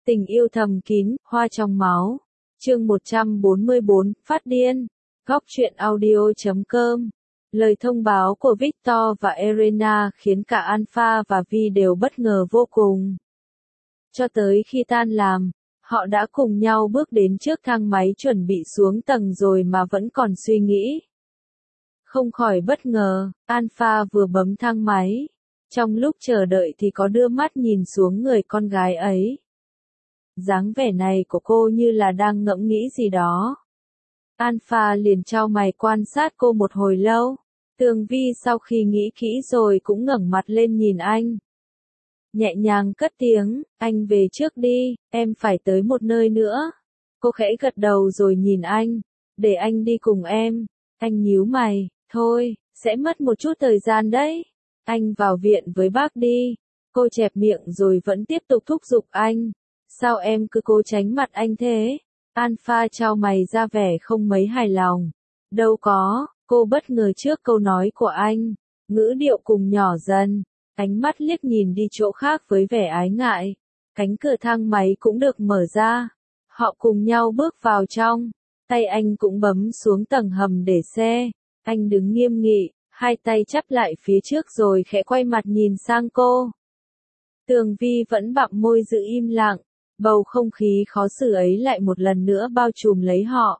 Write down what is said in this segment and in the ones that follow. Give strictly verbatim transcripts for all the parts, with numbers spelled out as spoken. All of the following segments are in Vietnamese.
Tình yêu thầm kín, hoa trong máu. Chương một trăm bốn mươi bốn, phát điên. Góc truyện audio chấm com. Lời thông báo của Victor và Elena khiến cả Alpha và Vi đều bất ngờ vô cùng. Cho tới khi tan làm, họ đã cùng nhau bước đến trước thang máy chuẩn bị xuống tầng rồi mà vẫn còn suy nghĩ. Không khỏi bất ngờ, Alpha vừa bấm thang máy. Trong lúc chờ đợi thì có đưa mắt nhìn xuống người con gái ấy. Dáng vẻ này của cô như là đang ngẫm nghĩ gì đó. Alpha liền chau mày quan sát cô một hồi lâu. Tường Vi sau khi nghĩ kỹ rồi cũng ngẩng mặt lên nhìn anh. Nhẹ nhàng cất tiếng, anh về trước đi, em phải tới một nơi nữa. Cô khẽ gật đầu rồi nhìn anh, để anh đi cùng em. Anh nhíu mày, thôi, sẽ mất một chút thời gian đấy. Anh vào viện với bác đi. Cô chẹp miệng rồi vẫn tiếp tục thúc giục anh. Sao em cứ cố tránh mặt anh thế? Alpha chau mày ra vẻ không mấy hài lòng. Đâu có, cô bất ngờ trước câu nói của anh. Ngữ điệu cùng nhỏ dần. Ánh mắt liếc nhìn đi chỗ khác với vẻ ái ngại. Cánh cửa thang máy cũng được mở ra. Họ cùng nhau bước vào trong. Tay anh cũng bấm xuống tầng hầm để xe. Anh đứng nghiêm nghị, hai tay chắp lại phía trước rồi khẽ quay mặt nhìn sang cô. Tường Vi vẫn bặm môi giữ im lặng. Bầu không khí khó xử ấy lại một lần nữa bao trùm lấy họ.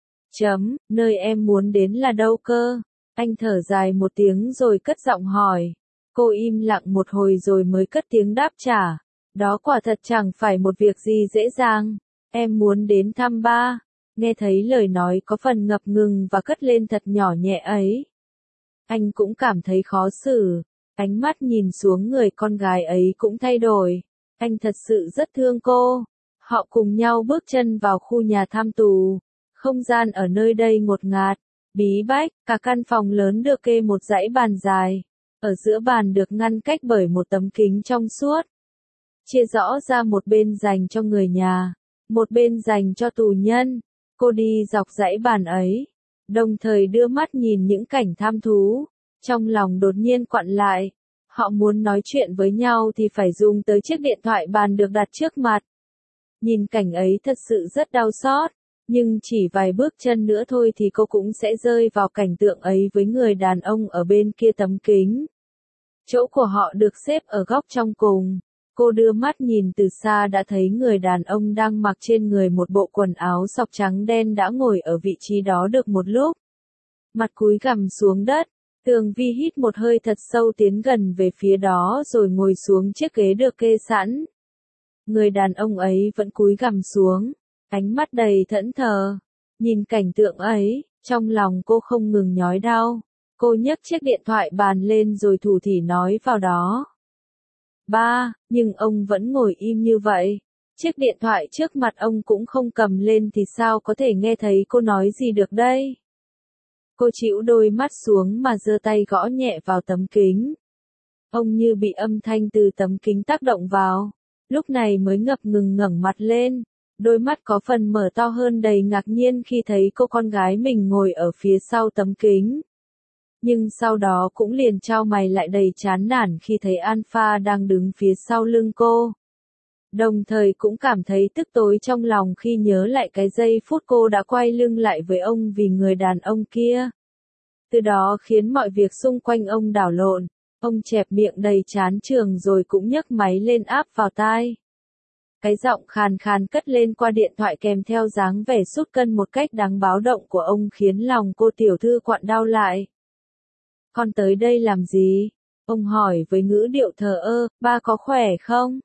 Chấm, nơi em muốn đến là đâu cơ? Anh thở dài một tiếng rồi cất giọng hỏi. Cô im lặng một hồi rồi mới cất tiếng đáp trả. Đó quả thật chẳng phải một việc gì dễ dàng. Em muốn đến thăm ba. Nghe thấy lời nói có phần ngập ngừng và cất lên thật nhỏ nhẹ ấy. Anh cũng cảm thấy khó xử. Ánh mắt nhìn xuống người con gái ấy cũng thay đổi. Anh thật sự rất thương cô. Họ cùng nhau bước chân vào khu nhà tham tù. Không gian ở nơi đây ngột ngạt, bí bách, cả căn phòng lớn được kê một dãy bàn dài. Ở giữa bàn được ngăn cách bởi một tấm kính trong suốt. Chia rõ ra một bên dành cho người nhà, một bên dành cho tù nhân. Cô đi dọc dãy bàn ấy, đồng thời đưa mắt nhìn những cảnh tham thú. Trong lòng đột nhiên quặn lại. Họ muốn nói chuyện với nhau thì phải dùng tới chiếc điện thoại bàn được đặt trước mặt. Nhìn cảnh ấy thật sự rất đau xót, nhưng chỉ vài bước chân nữa thôi thì cô cũng sẽ rơi vào cảnh tượng ấy với người đàn ông ở bên kia tấm kính. Chỗ của họ được xếp ở góc trong cùng. Cô đưa mắt nhìn từ xa đã thấy người đàn ông đang mặc trên người một bộ quần áo sọc trắng đen đã ngồi ở vị trí đó được một lúc. Mặt cúi gằm xuống đất. Tường Vi hít một hơi thật sâu tiến gần về phía đó rồi ngồi xuống chiếc ghế được kê sẵn. Người đàn ông ấy vẫn cúi gằm xuống, ánh mắt đầy thẫn thờ. Nhìn cảnh tượng ấy, trong lòng cô không ngừng nhói đau. Cô nhấc chiếc điện thoại bàn lên rồi thủ thỉ nói vào đó. Ba, nhưng ông vẫn ngồi im như vậy. Chiếc điện thoại trước mặt ông cũng không cầm lên thì sao có thể nghe thấy cô nói gì được đây? Cô chĩu đôi mắt xuống mà giơ tay gõ nhẹ vào tấm kính. Ông như bị âm thanh từ tấm kính tác động vào. Lúc này mới ngập ngừng ngẩng mặt lên. Đôi mắt có phần mở to hơn đầy ngạc nhiên khi thấy cô con gái mình ngồi ở phía sau tấm kính. Nhưng sau đó cũng liền chau mày lại đầy chán nản khi thấy Alpha đang đứng phía sau lưng cô. Đồng thời cũng cảm thấy tức tối trong lòng khi nhớ lại cái giây phút cô đã quay lưng lại với ông vì người đàn ông kia. Từ đó khiến mọi việc xung quanh ông đảo lộn. Ông chẹp miệng đầy chán chường rồi cũng nhấc máy lên áp vào tai. Cái giọng khàn khàn cất lên qua điện thoại kèm theo dáng vẻ sút cân một cách đáng báo động của ông khiến lòng cô tiểu thư quặn đau lại. Con tới đây làm gì? Ông hỏi với ngữ điệu thờ ơ, ba có khỏe không?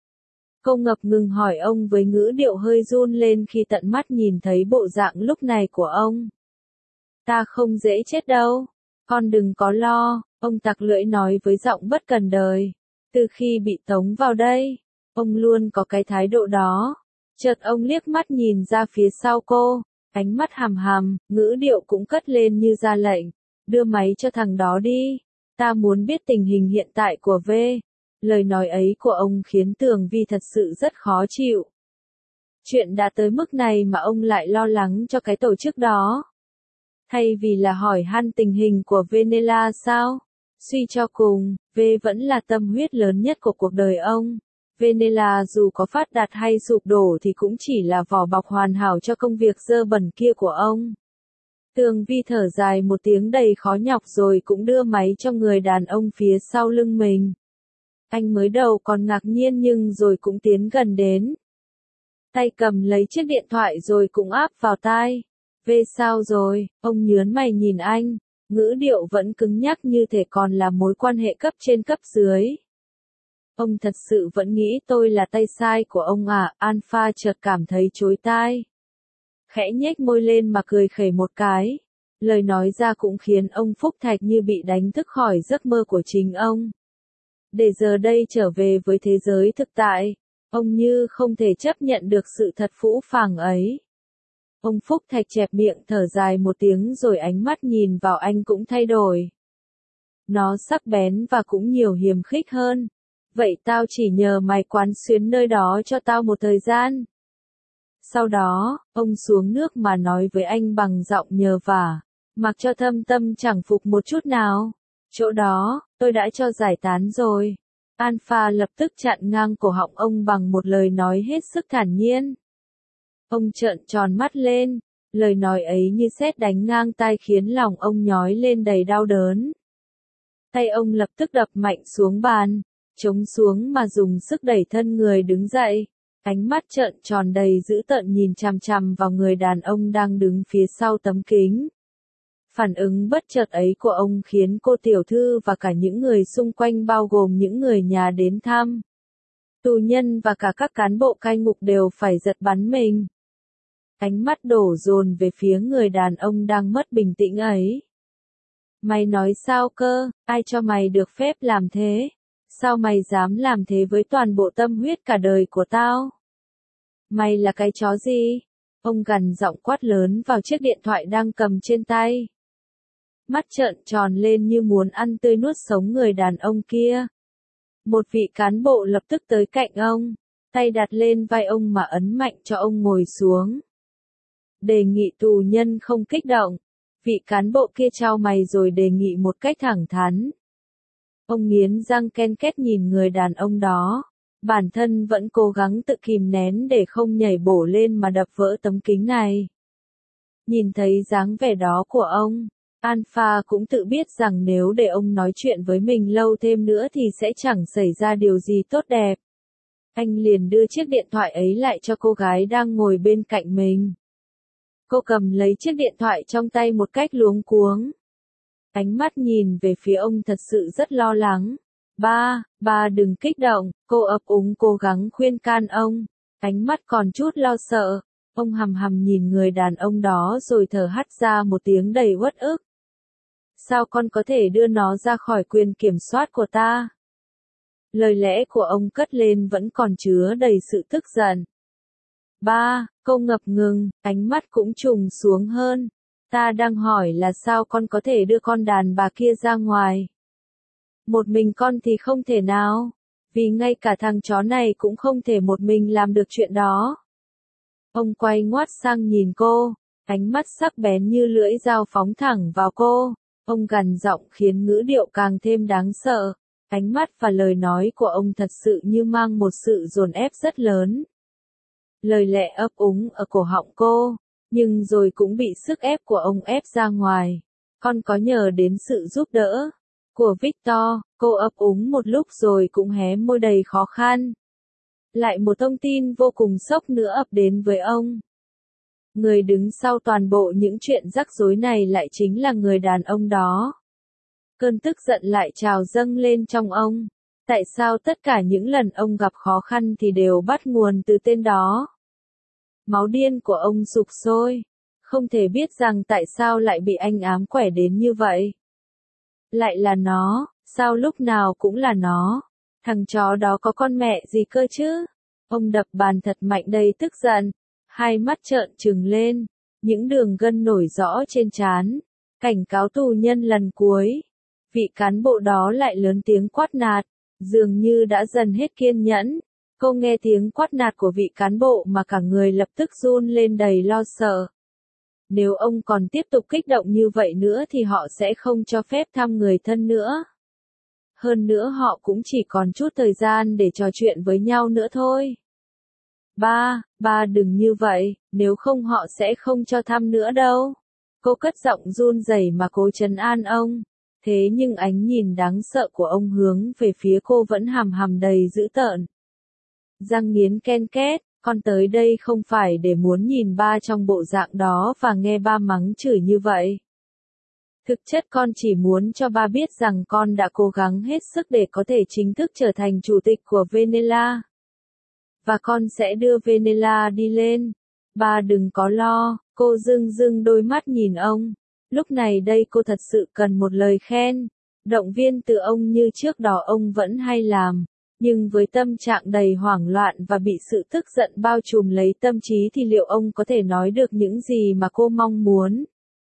Cô ngập ngừng hỏi ông với ngữ điệu hơi run lên khi tận mắt nhìn thấy bộ dạng lúc này của ông. Ta không dễ chết đâu. Con đừng có lo, ông tặc lưỡi nói với giọng bất cần đời. Từ khi bị tống vào đây, ông luôn có cái thái độ đó. Chợt ông liếc mắt nhìn ra phía sau cô, ánh mắt hằm hằm, ngữ điệu cũng cất lên như ra lệnh. Đưa máy cho thằng đó đi. Ta muốn biết tình hình hiện tại của V. Lời nói ấy của ông khiến Tường Vi thật sự rất khó chịu. Chuyện đã tới mức này mà ông lại lo lắng cho cái tổ chức đó. Thay vì là hỏi han tình hình của Venela sao? Suy cho cùng, V vẫn là tâm huyết lớn nhất của cuộc đời ông. Venela dù có phát đạt hay sụp đổ thì cũng chỉ là vỏ bọc hoàn hảo cho công việc dơ bẩn kia của ông. Tường Vi thở dài một tiếng đầy khó nhọc rồi cũng đưa máy cho người đàn ông phía sau lưng mình. Anh mới đầu còn ngạc nhiên nhưng rồi cũng tiến gần đến. Tay cầm lấy chiếc điện thoại rồi cũng áp vào tai. Về sao rồi, ông nhớn mày nhìn anh, ngữ điệu vẫn cứng nhắc như thể còn là mối quan hệ cấp trên cấp dưới. Ông thật sự vẫn nghĩ tôi là tay sai của ông à, Alpha chợt cảm thấy chối tai. Khẽ nhếch môi lên mà cười khẩy một cái. Lời nói ra cũng khiến ông Phúc Thạch như bị đánh thức khỏi giấc mơ của chính ông. Để giờ đây trở về với thế giới thực tại, ông như không thể chấp nhận được sự thật phũ phàng ấy. Ông Phúc Thạch chẹp miệng thở dài một tiếng rồi ánh mắt nhìn vào anh cũng thay đổi. Nó sắc bén và cũng nhiều hiềm khích hơn. Vậy tao chỉ nhờ mày quán xuyến nơi đó cho tao một thời gian. Sau đó, ông xuống nước mà nói với anh bằng giọng nhờ vả, mặc cho Thâm Tâm chẳng phục một chút nào. Chỗ đó, tôi đã cho giải tán rồi. Alpha lập tức chặn ngang cổ họng ông bằng một lời nói hết sức thản nhiên. Ông trợn tròn mắt lên, lời nói ấy như sét đánh ngang tai khiến lòng ông nhói lên đầy đau đớn. Tay ông lập tức đập mạnh xuống bàn, chống xuống mà dùng sức đẩy thân người đứng dậy. Ánh mắt trợn tròn đầy dữ tợn nhìn chằm chằm vào người đàn ông đang đứng phía sau tấm kính. Phản ứng bất chợt ấy của ông khiến cô tiểu thư và cả những người xung quanh bao gồm những người nhà đến thăm, tù nhân và cả các cán bộ cai ngục đều phải giật bắn mình. Ánh mắt đổ dồn về phía người đàn ông đang mất bình tĩnh ấy. Mày nói sao cơ, ai cho mày được phép làm thế? Sao mày dám làm thế với toàn bộ tâm huyết cả đời của tao? Mày là cái chó gì? Ông gằn giọng quát lớn vào chiếc điện thoại đang cầm trên tay. Mắt trợn tròn lên như muốn ăn tươi nuốt sống người đàn ông kia. Một vị cán bộ lập tức tới cạnh ông, tay đặt lên vai ông mà ấn mạnh cho ông ngồi xuống. Đề nghị tù nhân không kích động. Vị cán bộ kia chau mày rồi đề nghị một cách thẳng thắn. Ông nghiến răng ken két nhìn người đàn ông đó. Bản thân vẫn cố gắng tự kìm nén để không nhảy bổ lên mà đập vỡ tấm kính này. Nhìn thấy dáng vẻ đó của ông, Alpha cũng tự biết rằng nếu để ông nói chuyện với mình lâu thêm nữa thì sẽ chẳng xảy ra điều gì tốt đẹp. Anh liền đưa chiếc điện thoại ấy lại cho cô gái đang ngồi bên cạnh mình. Cô cầm lấy chiếc điện thoại trong tay một cách luống cuống. Ánh mắt nhìn về phía ông thật sự rất lo lắng. Ba, ba đừng kích động, cô ấp úng cố gắng khuyên can ông. Ánh mắt còn chút lo sợ. Ông hằm hằm nhìn người đàn ông đó rồi thở hắt ra một tiếng đầy uất ức. Sao con có thể đưa nó ra khỏi quyền kiểm soát của ta? Lời lẽ của ông cất lên vẫn còn chứa đầy sự tức giận. Ba, cô ngập ngừng, ánh mắt cũng trùng xuống hơn. Ta đang hỏi là sao con có thể đưa con đàn bà kia ra ngoài? Một mình con thì không thể nào, vì ngay cả thằng chó này cũng không thể một mình làm được chuyện đó. Ông quay ngoắt sang nhìn cô, ánh mắt sắc bén như lưỡi dao phóng thẳng vào cô. Ông gằn giọng khiến ngữ điệu càng thêm đáng sợ. Ánh mắt và lời nói của ông thật sự như mang một sự dồn ép rất lớn. Lời lẽ ấp úng ở cổ họng cô, nhưng rồi cũng bị sức ép của ông ép ra ngoài. Con có nhờ đến sự giúp đỡ của Victor, cô ấp úng một lúc rồi cũng hé môi đầy khó khăn. Lại một thông tin vô cùng sốc nữa ập đến với ông. Người đứng sau toàn bộ những chuyện rắc rối này lại chính là người đàn ông đó. Cơn tức giận lại trào dâng lên trong ông. Tại sao tất cả những lần ông gặp khó khăn thì đều bắt nguồn từ tên đó? Máu điên của ông sục sôi. Không thể biết rằng tại sao lại bị anh ám quẻ đến như vậy. Lại là nó, sao lúc nào cũng là nó? Thằng chó đó có con mẹ gì cơ chứ? Ông đập bàn thật mạnh đầy tức giận. Hai mắt trợn trừng lên, những đường gân nổi rõ trên trán, cảnh cáo tù nhân lần cuối. Vị cán bộ đó lại lớn tiếng quát nạt, dường như đã dần hết kiên nhẫn. Cô nghe tiếng quát nạt của vị cán bộ mà cả người lập tức run lên đầy lo sợ. Nếu ông còn tiếp tục kích động như vậy nữa thì họ sẽ không cho phép thăm người thân nữa. Hơn nữa họ cũng chỉ còn chút thời gian để trò chuyện với nhau nữa thôi. Ba, ba đừng như vậy, nếu không họ sẽ không cho thăm nữa đâu. Cô cất giọng run rẩy mà cố trấn an ông. Thế nhưng ánh nhìn đáng sợ của ông hướng về phía cô vẫn hàm hàm đầy dữ tợn. Răng nghiến ken két, con tới đây không phải để muốn nhìn ba trong bộ dạng đó và nghe ba mắng chửi như vậy. Thực chất con chỉ muốn cho ba biết rằng con đã cố gắng hết sức để có thể chính thức trở thành chủ tịch của Venela. Và con sẽ đưa Venela đi lên. Ba đừng có lo, cô rưng rưng đôi mắt nhìn ông. Lúc này đây cô thật sự cần một lời khen, động viên từ ông như trước đó ông vẫn hay làm. Nhưng với tâm trạng đầy hoảng loạn và bị sự tức giận bao trùm lấy tâm trí thì liệu ông có thể nói được những gì mà cô mong muốn?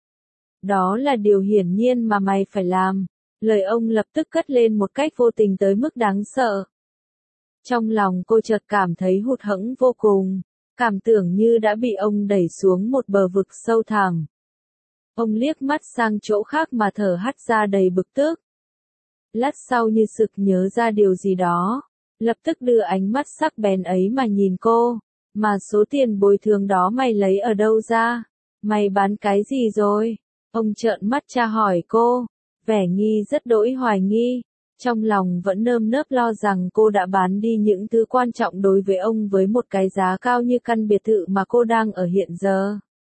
Đó là điều hiển nhiên mà mày phải làm. Lời ông lập tức cất lên một cách vô tình tới mức đáng sợ. Trong lòng cô chợt cảm thấy hụt hẫng vô cùng, cảm tưởng như đã bị ông đẩy xuống một bờ vực sâu thẳm. Ông liếc mắt sang chỗ khác mà thở hắt ra đầy bực tức. Lát sau như sực nhớ ra điều gì đó, lập tức đưa ánh mắt sắc bén ấy mà nhìn cô. Mà số tiền bồi thường đó mày lấy ở đâu ra? Mày bán cái gì rồi? Ông trợn mắt tra hỏi cô, vẻ nghi rất đỗi hoài nghi. Trong lòng vẫn nơm nớp lo rằng cô đã bán đi những thứ quan trọng đối với ông với một cái giá cao như căn biệt thự mà cô đang ở hiện giờ.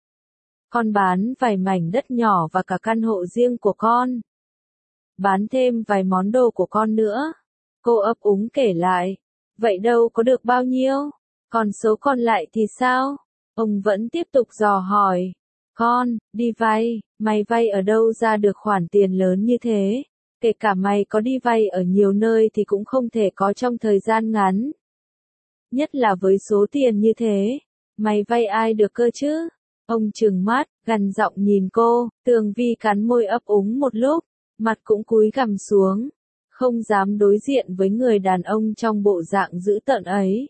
Con bán vài mảnh đất nhỏ và cả căn hộ riêng của con. Bán thêm vài món đồ của con nữa. Cô ấp úng kể lại. Vậy đâu có được bao nhiêu? Còn số còn lại thì sao? Ông vẫn tiếp tục dò hỏi. Con, đi vay, mày vay ở đâu ra được khoản tiền lớn như thế? Kể cả mày có đi vay ở nhiều nơi thì cũng không thể có trong thời gian ngắn. Nhất là với số tiền như thế, mày vay ai được cơ chứ? Ông trừng mắt, gằn giọng nhìn cô, Tường Vi cắn môi ấp úng một lúc, mặt cũng cúi gằm xuống, không dám đối diện với người đàn ông trong bộ dạng dữ tợn ấy.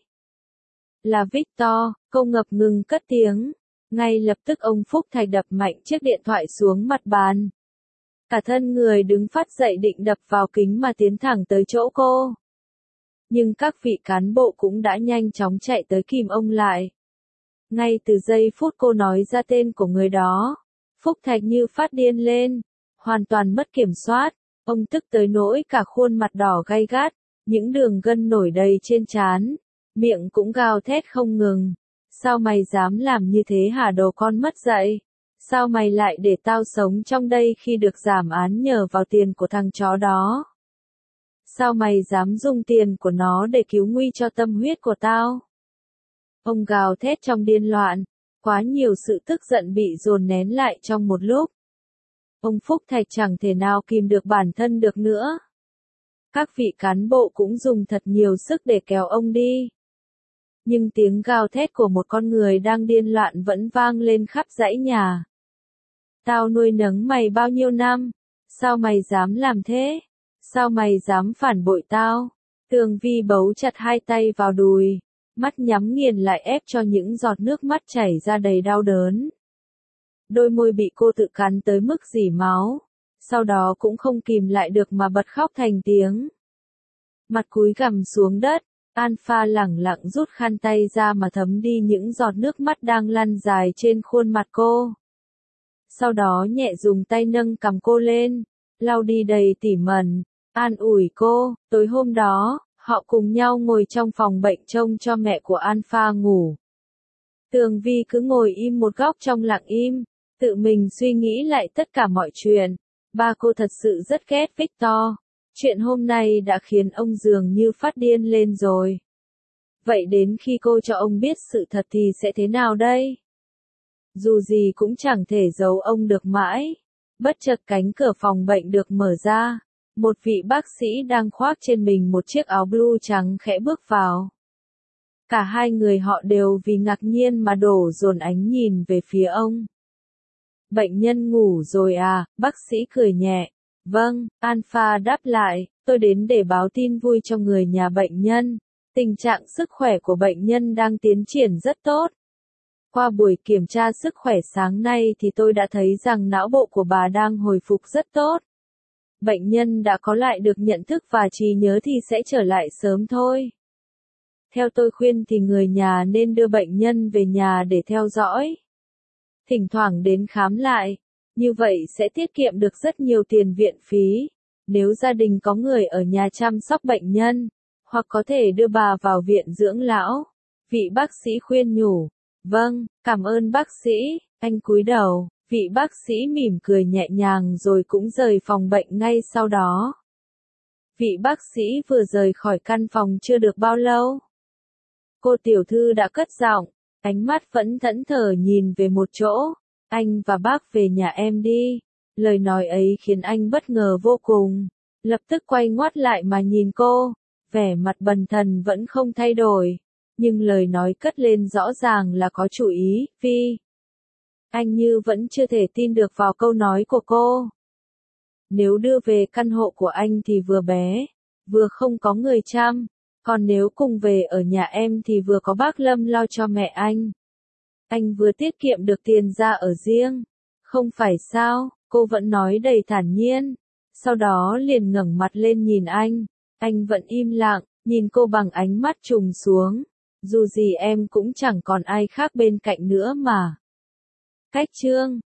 Là Victor, cô ngập ngừng cất tiếng. Ngay lập tức ông Phúc Thạch đập mạnh chiếc điện thoại xuống mặt bàn. Cả thân người đứng phát dậy định đập vào kính mà tiến thẳng tới chỗ cô. Nhưng các vị cán bộ cũng đã nhanh chóng chạy tới kìm ông lại. Ngay từ giây phút cô nói ra tên của người đó, Phúc Thạch như phát điên lên, hoàn toàn mất kiểm soát. Ông tức tới nỗi cả khuôn mặt đỏ gay gắt, những đường gân nổi đầy trên trán, miệng cũng gào thét không ngừng. Sao mày dám làm như thế hả đồ con mất dạy? Sao mày lại để tao sống trong đây khi được giảm án nhờ vào tiền của thằng chó đó? Sao mày dám dùng tiền của nó để cứu nguy cho tâm huyết của tao? Ông gào thét trong điên loạn, quá nhiều sự tức giận bị dồn nén lại trong một lúc. Ông Phúc Thạch chẳng thể nào kìm được bản thân được nữa. Các vị cán bộ cũng dùng thật nhiều sức để kéo ông đi. Nhưng tiếng gào thét của một con người đang điên loạn vẫn vang lên khắp dãy nhà. Tao nuôi nấng mày bao nhiêu năm? Sao mày dám làm thế? Sao mày dám phản bội tao? Tường Vi bấu chặt hai tay vào đùi, mắt nhắm nghiền lại ép cho những giọt nước mắt chảy ra đầy đau đớn. Đôi môi bị cô tự cắn tới mức rỉ máu, sau đó cũng không kìm lại được mà bật khóc thành tiếng. Mặt cúi gằm xuống đất, Alpha lẳng lặng rút khăn tay ra mà thấm đi những giọt nước mắt đang lăn dài trên khuôn mặt cô. Sau đó nhẹ dùng tay nâng cằm cô lên, lau đi đầy tỉ mẩn, an ủi cô. Tối hôm đó, họ cùng nhau ngồi trong phòng bệnh trông cho mẹ của Alpha ngủ. Tường Vi cứ ngồi im một góc trong lặng im, tự mình suy nghĩ lại tất cả mọi chuyện. Ba cô thật sự rất ghét Victor. Chuyện hôm nay đã khiến ông dường như phát điên lên rồi. Vậy đến khi cô cho ông biết sự thật thì sẽ thế nào đây? Dù gì cũng chẳng thể giấu ông được mãi. Bất chợt cánh cửa phòng bệnh được mở ra. Một vị bác sĩ đang khoác trên mình một chiếc áo blue trắng khẽ bước vào. Cả hai người họ đều vì ngạc nhiên mà đổ dồn ánh nhìn về phía ông. Bệnh nhân ngủ rồi à? Bác sĩ cười nhẹ. Vâng, Alpha đáp lại, tôi đến để báo tin vui cho người nhà bệnh nhân. Tình trạng sức khỏe của bệnh nhân đang tiến triển rất tốt. Qua buổi kiểm tra sức khỏe sáng nay thì tôi đã thấy rằng não bộ của bà đang hồi phục rất tốt. Bệnh nhân đã có lại được nhận thức và trí nhớ thì sẽ trở lại sớm thôi. Theo tôi khuyên thì người nhà nên đưa bệnh nhân về nhà để theo dõi. Thỉnh thoảng đến khám lại, như vậy sẽ tiết kiệm được rất nhiều tiền viện phí. Nếu gia đình có người ở nhà chăm sóc bệnh nhân, hoặc có thể đưa bà vào viện dưỡng lão. Vị bác sĩ khuyên nhủ. Vâng, cảm ơn bác sĩ, anh cúi đầu. Vị bác sĩ mỉm cười nhẹ nhàng rồi cũng rời phòng bệnh ngay sau đó. Vị bác sĩ vừa rời khỏi căn phòng chưa được bao lâu. Cô tiểu thư đã cất giọng, ánh mắt vẫn thẫn thờ nhìn về một chỗ. Anh và bác về nhà em đi. Lời nói ấy khiến anh bất ngờ vô cùng. Lập tức quay ngoắt lại mà nhìn cô. Vẻ mặt bần thần vẫn không thay đổi. Nhưng lời nói cất lên rõ ràng là có chủ ý, Vi. Anh như vẫn chưa thể tin được vào câu nói của cô. Nếu đưa về căn hộ của anh thì vừa bé, vừa không có người chăm. Còn nếu cùng về ở nhà em thì vừa có bác Lâm lo cho mẹ anh. Anh vừa tiết kiệm được tiền ra ở riêng. Không phải sao, cô vẫn nói đầy thản nhiên. Sau đó liền ngẩng mặt lên nhìn anh. Anh vẫn im lặng, nhìn cô bằng ánh mắt trùng xuống. Dù gì em cũng chẳng còn ai khác bên cạnh nữa mà. Cách chương